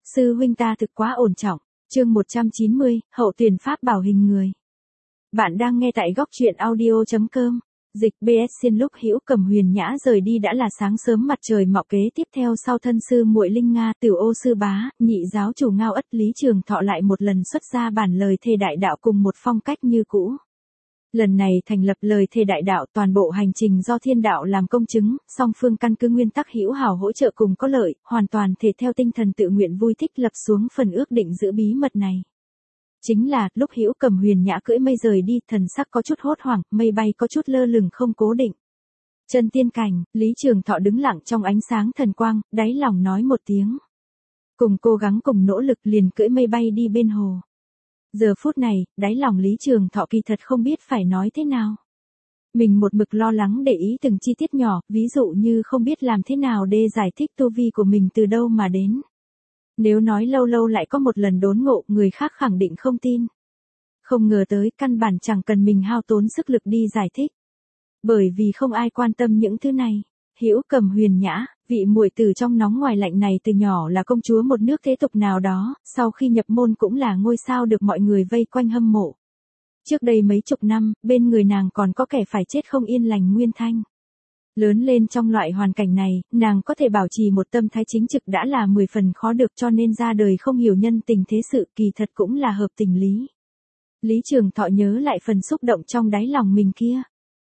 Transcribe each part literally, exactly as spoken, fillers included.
Sư huynh ta thực quá ổn trọng. Chương một trăm chín mươi, hậu tuyển pháp bảo hình người. Bạn đang nghe tại góc truyện audio chấm com. Dịch bê ét xin lúc Hữu Cầm Huyền Nhã rời đi đã là sáng sớm mặt trời mọc, kế tiếp theo sau thân sư muội Linh Nga, Tiểu Ô sư bá, nhị giáo chủ Ngao Ất, Lý Trường Thọ lại một lần xuất ra bản lời thề đại đạo cùng một phong cách như cũ. Lần này thành lập lời thề đại đạo, toàn bộ hành trình do thiên đạo làm công chứng, song phương căn cứ nguyên tắc hữu hảo hỗ trợ cùng có lợi, hoàn toàn thể theo tinh thần tự nguyện vui thích lập xuống phần ước định giữ bí mật này. Chính là, lúc Hữu Cầm Huyền Nhã cưỡi mây rời đi, thần sắc có chút hốt hoảng, mây bay có chút lơ lửng không cố định. Chân tiên cảnh, Lý Trường Thọ đứng lặng trong ánh sáng thần quang, đáy lòng nói một tiếng. Cùng cố gắng cùng nỗ lực liền cưỡi mây bay đi bên hồ. Giờ phút này, đáy lòng Lý Trường Thọ kỳ thật không biết phải nói thế nào. Mình một mực lo lắng để ý từng chi tiết nhỏ, ví dụ như không biết làm thế nào để giải thích tu vi của mình từ đâu mà đến. Nếu nói lâu lâu lại có một lần đốn ngộ, người khác khẳng định không tin. Không ngờ tới, căn bản chẳng cần mình hao tốn sức lực đi giải thích. Bởi vì không ai quan tâm những thứ này. Hữu Cầm Huyền Nhã, vị muội tử trong nóng ngoài lạnh này từ nhỏ là công chúa một nước thế tục nào đó, sau khi nhập môn cũng là ngôi sao được mọi người vây quanh hâm mộ. Trước đây mấy chục năm, bên người nàng còn có kẻ phải chết không yên lành Nguyên Thanh. Lớn lên trong loại hoàn cảnh này, nàng có thể bảo trì một tâm thái chính trực đã là mười phần khó được, cho nên ra đời không hiểu nhân tình thế sự, kỳ thật cũng là hợp tình lý. Lý Trường Thọ nhớ lại phần xúc động trong đáy lòng mình kia.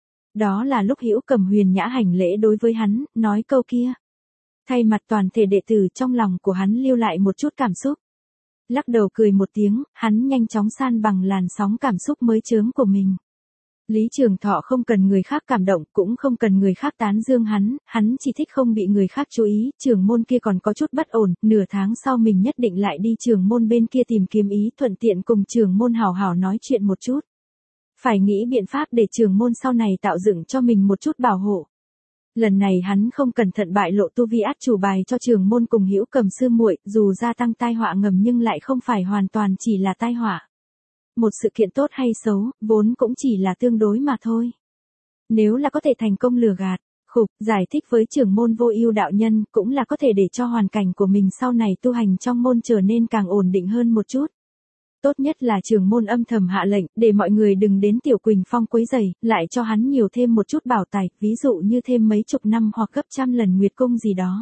Đó là lúc Hữu Cầm Huyền Nhã hành lễ đối với hắn, nói câu kia. Thay mặt toàn thể đệ tử, trong lòng của hắn lưu lại một chút cảm xúc. Lắc đầu cười một tiếng, hắn nhanh chóng san bằng làn sóng cảm xúc mới chớm của mình. Lý Trường Thọ không cần người khác cảm động, cũng không cần người khác tán dương hắn, hắn chỉ thích không bị người khác chú ý. Trường môn kia còn có chút bất ổn, nửa tháng sau mình nhất định lại đi trường môn bên kia tìm kiếm ý, thuận tiện cùng trường môn hào hào nói chuyện một chút. Phải nghĩ biện pháp để trường môn sau này tạo dựng cho mình một chút bảo hộ. Lần này hắn không cẩn thận bại lộ tu vi át chủ bài cho trường môn cùng Hữu Cầm sư muội, dù gia tăng tai họa ngầm nhưng lại không phải hoàn toàn chỉ là tai họa. Một sự kiện tốt hay xấu, vốn cũng chỉ là tương đối mà thôi. Nếu là có thể thành công lừa gạt, khục, giải thích với trưởng môn Vô Ưu đạo nhân, cũng là có thể để cho hoàn cảnh của mình sau này tu hành trong môn trở nên càng ổn định hơn một chút. Tốt nhất là trưởng môn âm thầm hạ lệnh, để mọi người đừng đến Tiểu Quỳnh Phong quấy rầy, lại cho hắn nhiều thêm một chút bảo tài, ví dụ như thêm mấy chục năm hoặc gấp trăm lần Nguyệt Cung gì đó.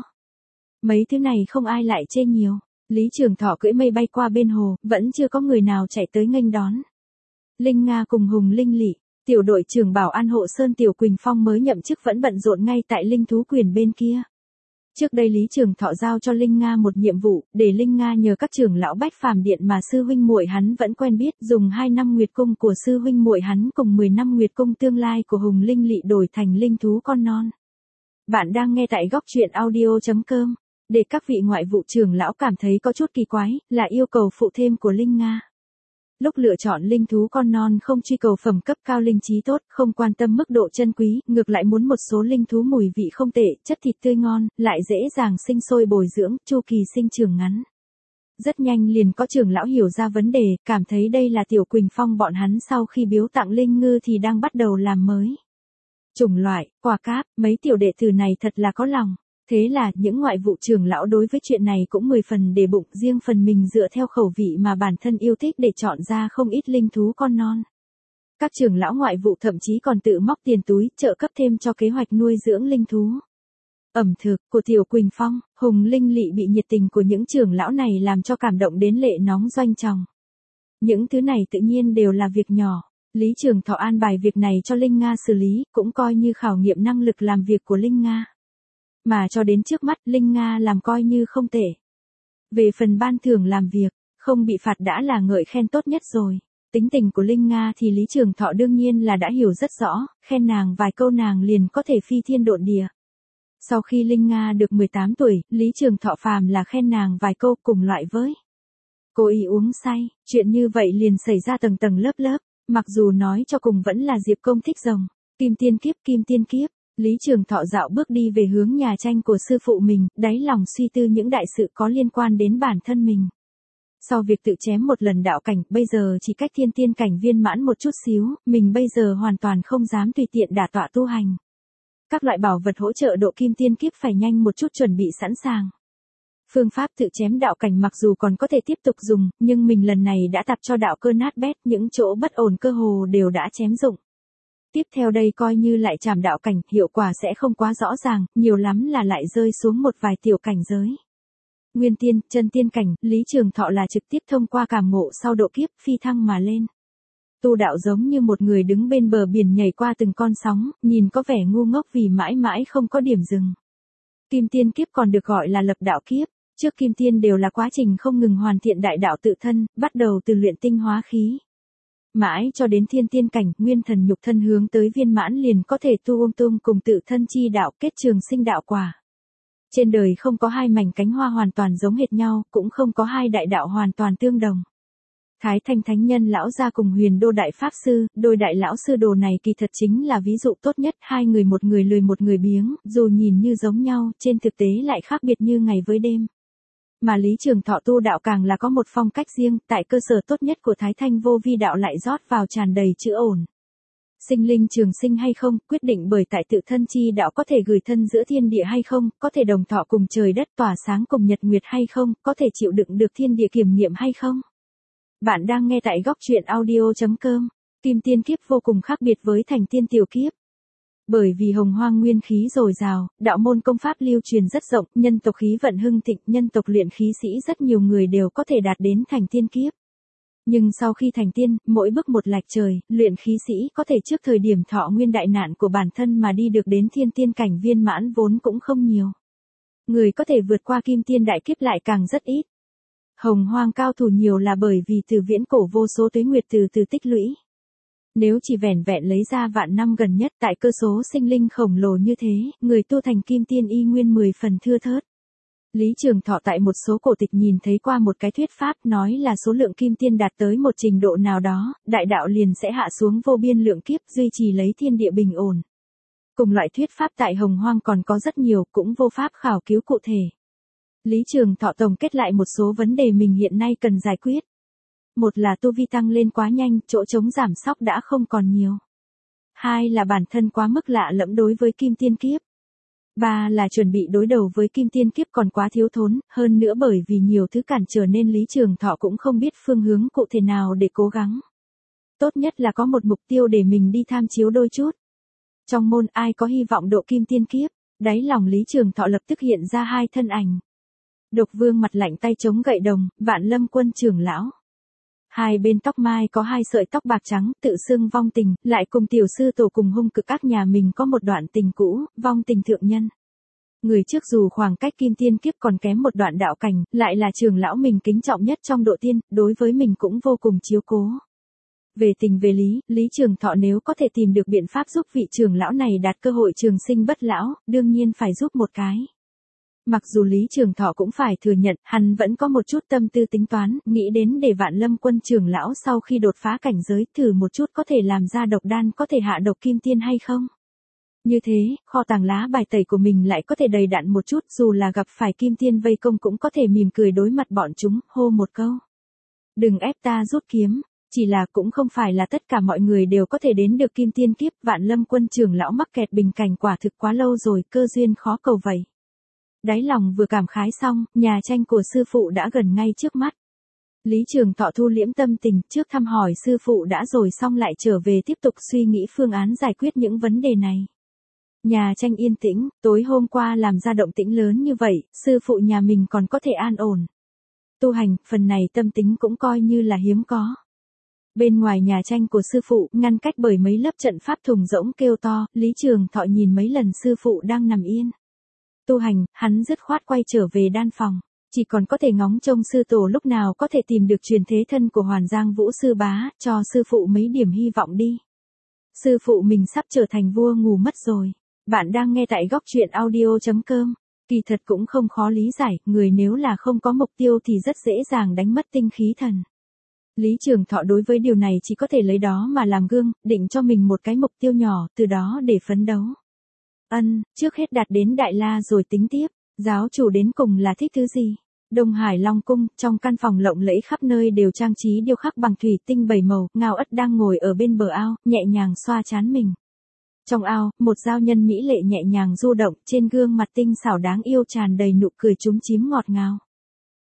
Mấy thứ này không ai lại chê nhiều. Lý Trường Thọ cưỡi mây bay qua bên hồ, vẫn chưa có người nào chạy tới nghênh đón. Linh Nga cùng Hùng Linh Lị, tiểu đội trưởng bảo an hộ sơn Tiểu Quỳnh Phong mới nhậm chức vẫn bận rộn ngay tại Linh Thú Quyền bên kia. Trước đây Lý Trường Thọ giao cho Linh Nga một nhiệm vụ, để Linh Nga nhờ các trưởng lão Bách Phàm Điện mà sư huynh muội hắn vẫn quen biết, dùng hai năm Nguyệt Cung của sư huynh muội hắn cùng mười năm Nguyệt Cung tương lai của Hùng Linh Lị đổi thành linh thú con non. Bạn đang nghe tại góc truyện audio chấm com. Để các vị ngoại vụ trưởng lão cảm thấy có chút kỳ quái, là yêu cầu phụ thêm của Linh Nga. Lúc lựa chọn linh thú con non không truy cầu phẩm cấp cao linh trí tốt, không quan tâm mức độ chân quý, ngược lại muốn một số linh thú mùi vị không tệ, chất thịt tươi ngon, lại dễ dàng sinh sôi bồi dưỡng, chu kỳ sinh trưởng ngắn. Rất nhanh liền có trưởng lão hiểu ra vấn đề, cảm thấy đây là Tiểu Quỳnh Phong bọn hắn sau khi biếu tặng Linh Ngư thì đang bắt đầu làm mới. Chủng loại, quả cáp, mấy tiểu đệ tử này thật là có lòng. Thế là, những ngoại vụ trưởng lão đối với chuyện này cũng mười phần để bụng, riêng phần mình dựa theo khẩu vị mà bản thân yêu thích để chọn ra không ít linh thú con non. Các trưởng lão ngoại vụ thậm chí còn tự móc tiền túi, trợ cấp thêm cho kế hoạch nuôi dưỡng linh thú. Ẩm thực của Tiểu Quỳnh Phong, Hùng Linh Lị bị nhiệt tình của những trưởng lão này làm cho cảm động đến lệ nóng doanh tròng. Những thứ này tự nhiên đều là việc nhỏ. Lý Trường Thọ an bài việc này cho Linh Nga xử lý, cũng coi như khảo nghiệm năng lực làm việc của Linh Nga. Mà cho đến trước mắt, Linh Nga làm coi như không tệ. Về phần ban thưởng làm việc, không bị phạt đã là ngợi khen tốt nhất rồi. Tính tình của Linh Nga thì Lý Trường Thọ đương nhiên là đã hiểu rất rõ, khen nàng vài câu nàng liền có thể phi thiên độn địa. Sau khi Linh Nga được mười tám tuổi, Lý Trường Thọ phàm là khen nàng vài câu cùng loại với. Cô ý uống say, chuyện như vậy liền xảy ra tầng tầng lớp lớp, mặc dù nói cho cùng vẫn là Diệp Công thích rồng. Kim tiên kiếp, kim tiên kiếp. Lý Trường Thọ dạo bước đi về hướng nhà tranh của sư phụ mình, đáy lòng suy tư những đại sự có liên quan đến bản thân mình. Sau việc tự chém một lần đạo cảnh, bây giờ chỉ cách thiên tiên cảnh viên mãn một chút xíu, mình bây giờ hoàn toàn không dám tùy tiện đả tọa tu hành. Các loại bảo vật hỗ trợ độ kim tiên kiếp phải nhanh một chút chuẩn bị sẵn sàng. Phương pháp tự chém đạo cảnh mặc dù còn có thể tiếp tục dùng, nhưng mình lần này đã tập cho đạo cơ nát bét, những chỗ bất ổn cơ hồ đều đã chém dụng. Tiếp theo đây coi như lại chạm đạo cảnh, hiệu quả sẽ không quá rõ ràng, nhiều lắm là lại rơi xuống một vài tiểu cảnh giới. Nguyên tiên, chân tiên cảnh, Lý Trường Thọ là trực tiếp thông qua cảm ngộ sau độ kiếp, phi thăng mà lên. Tu đạo giống như một người đứng bên bờ biển nhảy qua từng con sóng, nhìn có vẻ ngu ngốc vì mãi mãi không có điểm dừng. Kim tiên kiếp còn được gọi là lập đạo kiếp, trước kim tiên đều là quá trình không ngừng hoàn thiện đại đạo tự thân, bắt đầu từ luyện tinh hóa khí. Mãi cho đến thiên tiên cảnh, nguyên thần nhục thân hướng tới viên mãn liền có thể tu ung tung cùng tự thân chi đạo kết trường sinh đạo quả. Trên đời không có hai mảnh cánh hoa hoàn toàn giống hệt nhau, cũng không có hai đại đạo hoàn toàn tương đồng. Thái Thanh Thánh Nhân lão gia cùng Huyền Đô Đại Pháp Sư, đôi đại lão sư đồ này kỳ thật chính là ví dụ tốt nhất, hai người một người lười một người biếng, dù nhìn như giống nhau, trên thực tế lại khác biệt như ngày với đêm. Mà Lý Trường Thọ tu đạo càng là có một phong cách riêng, tại cơ sở tốt nhất của Thái Thanh Vô Vi đạo lại rót vào tràn đầy chữ ổn. Sinh linh trường sinh hay không, quyết định bởi tại tự thân chi đạo có thể gửi thân giữa thiên địa hay không, có thể đồng thọ cùng trời đất tỏa sáng cùng nhật nguyệt hay không, có thể chịu đựng được thiên địa kiểm nghiệm hay không. Bạn đang nghe tại góc truyện audio chấm com. Kim tiên kiếp vô cùng khác biệt với thành tiên tiểu kiếp. Bởi vì hồng hoang nguyên khí dồi dào, đạo môn công pháp lưu truyền rất rộng, nhân tộc khí vận hưng thịnh, nhân tộc luyện khí sĩ rất nhiều người đều có thể đạt đến thành tiên kiếp. Nhưng sau khi thành tiên, mỗi bước một lệch trời, luyện khí sĩ có thể trước thời điểm thọ nguyên đại nạn của bản thân mà đi được đến thiên tiên cảnh viên mãn vốn cũng không nhiều. Người có thể vượt qua kim tiên đại kiếp lại càng rất ít. Hồng hoang cao thủ nhiều là bởi vì từ viễn cổ vô số tuế nguyệt từ từ tích lũy. Nếu chỉ vẻn vẹn lấy ra vạn năm gần nhất tại cơ số sinh linh khổng lồ như thế, người tu thành kim tiên y nguyên mười phần thưa thớt. Lý Trường Thọ tại một số cổ tịch nhìn thấy qua một cái thuyết pháp nói là số lượng kim tiên đạt tới một trình độ nào đó, đại đạo liền sẽ hạ xuống vô biên lượng kiếp duy trì lấy thiên địa bình ổn. Cùng loại thuyết pháp tại Hồng Hoang còn có rất nhiều, cũng vô pháp khảo cứu cụ thể. Lý Trường Thọ tổng kết lại một số vấn đề mình hiện nay cần giải quyết. Một là tu vi tăng lên quá nhanh, chỗ trống giảm sóc đã không còn nhiều. Hai là bản thân quá mức lạ lẫm đối với kim tiên kiếp. Ba là chuẩn bị đối đầu với kim tiên kiếp còn quá thiếu thốn, hơn nữa bởi vì nhiều thứ cản trở nên Lý Trường Thọ cũng không biết phương hướng cụ thể nào để cố gắng. Tốt nhất là có một mục tiêu để mình đi tham chiếu đôi chút. Trong môn ai có hy vọng độ kim tiên kiếp, đáy lòng Lý Trường Thọ lập tức hiện ra hai thân ảnh. Độc Vương mặt lạnh tay chống gậy đồng, Vạn Lâm Quân trưởng lão. Hai bên tóc mai có hai sợi tóc bạc trắng, tự xưng vong tình, lại cùng tiểu sư tổ cùng hung cực các nhà mình có một đoạn tình cũ, vong tình thượng nhân. Người trước dù khoảng cách kim tiên kiếp còn kém một đoạn đạo cảnh, lại là trưởng lão mình kính trọng nhất trong độ tiên, đối với mình cũng vô cùng chiếu cố. Về tình về lý, Lý Trường Thọ nếu có thể tìm được biện pháp giúp vị trưởng lão này đạt cơ hội trường sinh bất lão, đương nhiên phải giúp một cái. Mặc dù Lý Trường Thọ cũng phải thừa nhận, hắn vẫn có một chút tâm tư tính toán, nghĩ đến để Vạn Lâm Quân trưởng lão sau khi đột phá cảnh giới thử một chút có thể làm ra độc đan có thể hạ độc kim tiên hay không. Như thế, kho tàng lá bài tẩy của mình lại có thể đầy đặn một chút, dù là gặp phải kim tiên vây công cũng có thể mỉm cười đối mặt bọn chúng, hô một câu. Đừng ép ta rút kiếm, chỉ là cũng không phải là tất cả mọi người đều có thể đến được kim tiên kiếp, Vạn Lâm Quân trưởng lão mắc kẹt bình cảnh quả thực quá lâu rồi, cơ duyên khó cầu vậy. Đáy lòng vừa cảm khái xong, nhà tranh của sư phụ đã gần ngay trước mắt. Lý Trường Thọ thu liễm tâm tình, trước thăm hỏi sư phụ đã rồi xong lại trở về tiếp tục suy nghĩ phương án giải quyết những vấn đề này. Nhà tranh yên tĩnh, tối hôm qua làm ra động tĩnh lớn như vậy, sư phụ nhà mình còn có thể an ổn. Tu hành, phần này tâm tính cũng coi như là hiếm có. Bên ngoài nhà tranh của sư phụ, ngăn cách bởi mấy lớp trận pháp thùng rỗng kêu to, Lý Trường Thọ nhìn mấy lần sư phụ đang nằm yên. Tu hành, hắn dứt khoát quay trở về đan phòng, chỉ còn có thể ngóng trông sư tổ lúc nào có thể tìm được truyền thế thân của Hoàn Giang Vũ sư bá, cho sư phụ mấy điểm hy vọng đi. Sư phụ mình sắp trở thành vua ngủ mất rồi. Bạn đang nghe tại góc truyện audio chấm com. Kỳ thật cũng không khó lý giải, người nếu là không có mục tiêu thì rất dễ dàng đánh mất tinh khí thần. Lý Trường Thọ đối với điều này chỉ có thể lấy đó mà làm gương, định cho mình một cái mục tiêu nhỏ, từ đó để phấn đấu. Ân, trước hết đạt đến Đại La rồi tính tiếp, giáo chủ đến cùng là thích thứ gì? Đông Hải Long Cung, trong căn phòng lộng lẫy khắp nơi đều trang trí điêu khắc bằng thủy tinh bảy màu, Ngao Ất đang ngồi ở bên bờ ao, nhẹ nhàng xoa trán mình. Trong ao, một giao nhân mỹ lệ nhẹ nhàng du động, trên gương mặt tinh xảo đáng yêu tràn đầy nụ cười chúm chím ngọt ngào.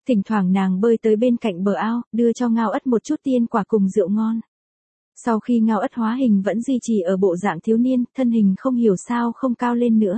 Thỉnh thoảng nàng bơi tới bên cạnh bờ ao, đưa cho Ngao Ất một chút tiên quả cùng rượu ngon. Sau khi Ngao Ất hóa hình vẫn duy trì ở bộ dạng thiếu niên, thân hình không hiểu sao không cao lên nữa.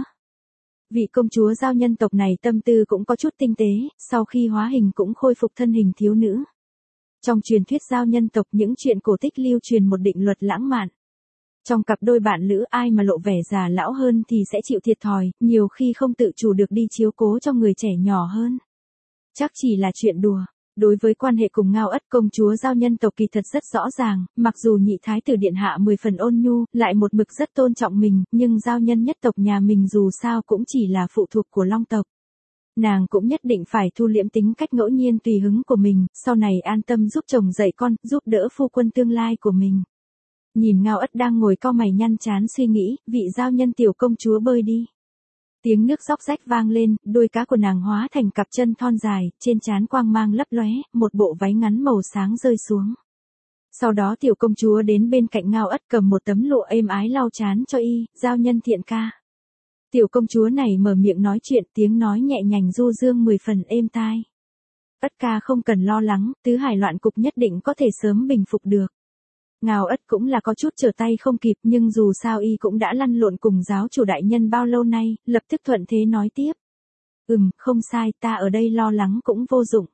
Vị công chúa giao nhân tộc này tâm tư cũng có chút tinh tế, sau khi hóa hình cũng khôi phục thân hình thiếu nữ. Trong truyền thuyết giao nhân tộc những chuyện cổ tích lưu truyền một định luật lãng mạn. Trong cặp đôi bạn lữ ai mà lộ vẻ già lão hơn thì sẽ chịu thiệt thòi, nhiều khi không tự chủ được đi chiếu cố cho người trẻ nhỏ hơn. Chắc chỉ là chuyện đùa. Đối với quan hệ cùng Ngao Ất, công chúa giao nhân tộc kỳ thật rất rõ ràng, mặc dù nhị thái tử điện hạ mười phần ôn nhu, lại một mực rất tôn trọng mình, nhưng giao nhân nhất tộc nhà mình dù sao cũng chỉ là phụ thuộc của Long tộc. Nàng cũng nhất định phải thu liễm tính cách ngẫu nhiên tùy hứng của mình, sau này an tâm giúp chồng dạy con, giúp đỡ phu quân tương lai của mình. Nhìn Ngao Ất đang ngồi cau mày nhăn chán suy nghĩ, vị giao nhân tiểu công chúa bơi đi. Tiếng nước róc rách vang lên, đuôi cá của nàng hóa thành cặp chân thon dài, trên trán quang mang lấp lóe, một bộ váy ngắn màu sáng rơi xuống. Sau đó tiểu công chúa đến bên cạnh Ngao Ất cầm một tấm lụa êm ái lau trán cho y, giao nhân thiện ca. Tiểu công chúa này mở miệng nói chuyện, tiếng nói nhẹ nhàng du dương mười phần êm tai. Ất ca không cần lo lắng, tứ hải loạn cục nhất định có thể sớm bình phục được. Ngao Ất cũng là có chút trở tay không kịp, nhưng dù sao y cũng đã lăn lộn cùng giáo chủ đại nhân bao lâu nay, lập tức thuận thế nói tiếp. Ừm, không sai, ta ở đây lo lắng cũng vô dụng.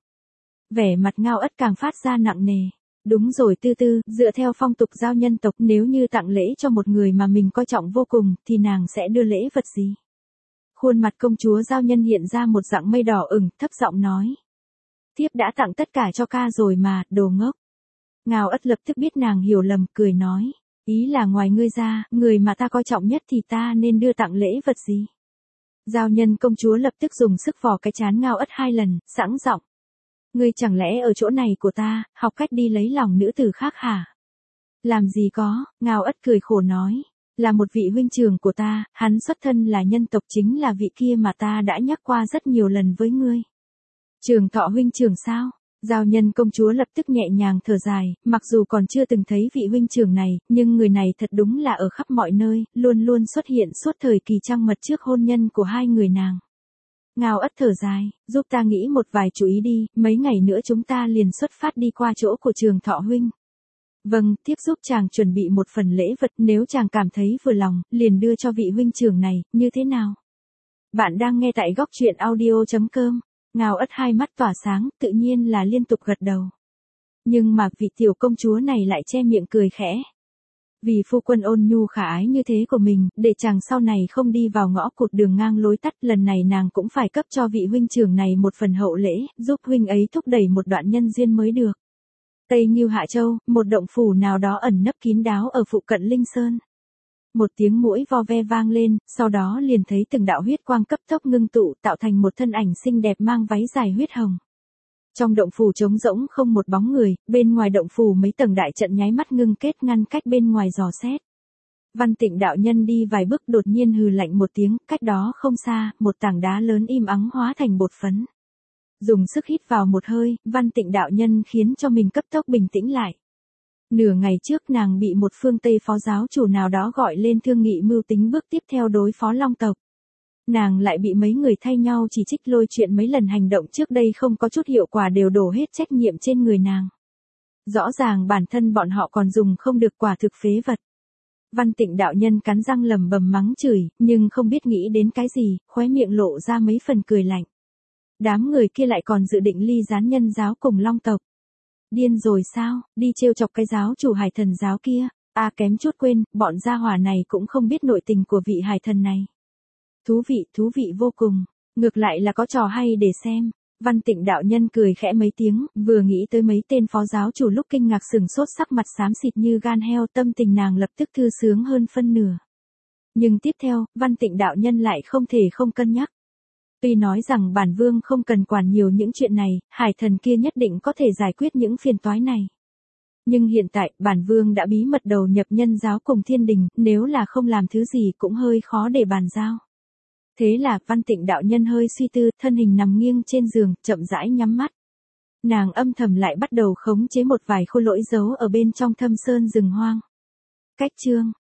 Vẻ mặt Ngao Ất càng phát ra nặng nề. Đúng rồi tư tư, dựa theo phong tục giao nhân tộc, nếu như tặng lễ cho một người mà mình coi trọng vô cùng, thì nàng sẽ đưa lễ vật gì? Khuôn mặt công chúa giao nhân hiện ra một dạng mây đỏ ửng, thấp giọng nói. Thiếp đã tặng tất cả cho ca rồi mà, đồ ngốc. Ngao Ất lập tức biết nàng hiểu lầm, cười nói. Ý là ngoài ngươi ra, người mà ta coi trọng nhất thì ta nên đưa tặng lễ vật gì? Giao nhân công chúa lập tức dùng sức vò cái trán Ngao Ất hai lần, sẵn giọng. Ngươi chẳng lẽ ở chỗ này của ta, học cách đi lấy lòng nữ tử khác hả? Làm gì có, Ngao Ất cười khổ nói. Là một vị huynh trưởng của ta, hắn xuất thân là nhân tộc, chính là vị kia mà ta đã nhắc qua rất nhiều lần với ngươi. Trường Thọ huynh trưởng sao? Giao nhân công chúa lập tức nhẹ nhàng thở dài, mặc dù còn chưa từng thấy vị huynh trưởng này, nhưng người này thật đúng là ở khắp mọi nơi, luôn luôn xuất hiện suốt thời kỳ trăng mật trước hôn nhân của hai người nàng. Ngao Ất thở dài, giúp ta nghĩ một vài chú ý đi, mấy ngày nữa chúng ta liền xuất phát đi qua chỗ của Trường Thọ huynh. Vâng, tiếp giúp chàng chuẩn bị một phần lễ vật, nếu chàng cảm thấy vừa lòng, liền đưa cho vị huynh trưởng này, như thế nào? Bạn đang nghe tại góc truyện audio chấm com. Ngao Ất hai mắt tỏa sáng, tự nhiên là liên tục gật đầu. Nhưng mà vị tiểu công chúa này lại che miệng cười khẽ. Vì phu quân ôn nhu khả ái như thế của mình, để chàng sau này không đi vào ngõ cụt đường ngang lối tắt, lần này nàng cũng phải cấp cho vị huynh trưởng này một phần hậu lễ, giúp huynh ấy thúc đẩy một đoạn nhân duyên mới được. Tây Ngưu Hạ Châu, một động phủ nào đó ẩn nấp kín đáo ở phụ cận Linh Sơn. Một tiếng mũi vo ve vang lên, sau đó liền thấy từng đạo huyết quang cấp tốc ngưng tụ, tạo thành một thân ảnh xinh đẹp mang váy dài huyết hồng. Trong động phủ trống rỗng không một bóng người, bên ngoài động phủ mấy tầng đại trận nháy mắt ngưng kết ngăn cách bên ngoài dò xét. Văn Tịnh đạo nhân đi vài bước đột nhiên hừ lạnh một tiếng, cách đó không xa, một tảng đá lớn im ắng hóa thành bột phấn. Dùng sức hít vào một hơi, Văn Tịnh đạo nhân khiến cho mình cấp tốc bình tĩnh lại. Nửa ngày trước nàng bị một phương Tây phó giáo chủ nào đó gọi lên thương nghị mưu tính bước tiếp theo đối phó Long tộc. Nàng lại bị mấy người thay nhau chỉ trích lôi chuyện mấy lần hành động trước đây không có chút hiệu quả đều đổ hết trách nhiệm trên người nàng. Rõ ràng bản thân bọn họ còn dùng không được quả thực phế vật. Văn Tịnh đạo nhân cắn răng lầm bầm mắng chửi, nhưng không biết nghĩ đến cái gì, khóe miệng lộ ra mấy phần cười lạnh. Đám người kia lại còn dự định ly gián nhân giáo cùng Long tộc. Điên rồi sao, đi trêu chọc cái giáo chủ hải thần giáo kia, à kém chút quên, bọn gia hỏa này cũng không biết nội tình của vị hải thần này. Thú vị, thú vị vô cùng, ngược lại là có trò hay để xem. Văn Tịnh đạo nhân cười khẽ mấy tiếng, vừa nghĩ tới mấy tên phó giáo chủ lúc kinh ngạc sừng sốt sắc mặt xám xịt như gan heo, tâm tình nàng lập tức thư sướng hơn phân nửa. Nhưng tiếp theo, Văn Tịnh đạo nhân lại không thể không cân nhắc. Tuy nói rằng bản vương không cần quản nhiều những chuyện này, hải thần kia nhất định có thể giải quyết những phiền toái này. Nhưng hiện tại, bản vương đã bí mật đầu nhập nhân giáo cùng thiên đình, nếu là không làm thứ gì cũng hơi khó để bàn giao. Thế là, Văn Tịnh đạo nhân hơi suy tư, thân hình nằm nghiêng trên giường, chậm rãi nhắm mắt. Nàng âm thầm lại bắt đầu khống chế một vài khôi lỗi giấu ở bên trong thâm sơn rừng hoang. Cách chương